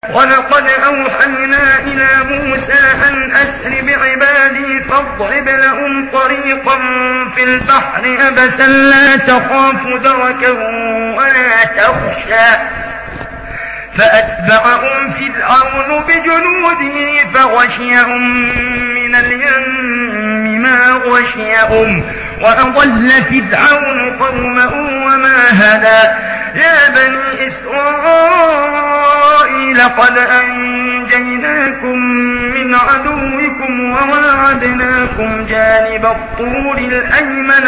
ولقد أوحينا إلى موسى أن أسر بعبادي فاضرب لهم طريقا في البحر يبسا لا تخاف دركا ولا تخشى فأتبعهم فرعون بجنوده فغشيهم من اليم ما غشيهم وأضل فرعون قومه وما هدى يا بني إسرائيل قد أنجيناكم من عدوكم وواعدناكم جانب الطور الأيمن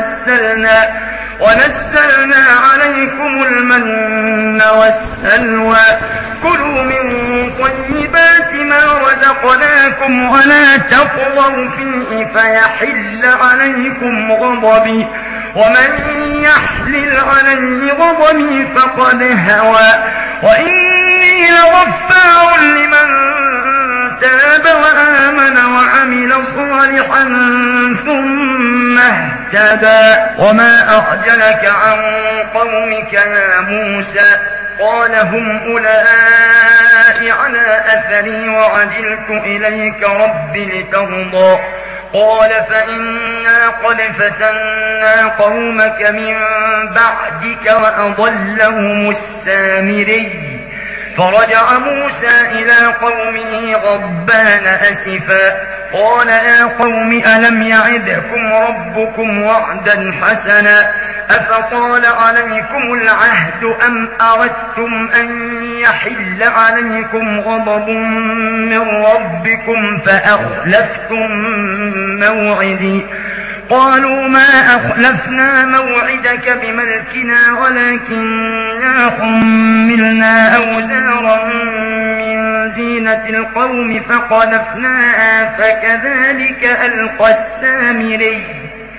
ونزلنا عليكم المن والسلوى كلوا من طيبات ما رزقناكم ولا تطغوا فيه فيحل عليكم غضبي ومن يحلل عليه غضبي فقد هوى وإني لغفار لمن تاب وآمن وعمل صالحا ثم اهتدى وما أعجلك عن قومك يا موسى قال هم أولئك على أثري وعجلت إليك رب لترضى قال فإنا قد فتنا قومك من بعدك وأضلهم السامري فرجع موسى إلى قومه غضبان أسفا قال يا قوم ألم يعدكم ربكم وعدا حسنا أفطال عليكم العهد أم أردتم أن يحل عليكم غضب من ربكم فأخلفتم موعدي قالوا ما أخلفنا موعدك بملكنا ولكننا حملنا أوزارا من زينة القوم فقذفناها فكذلك ألقى السامري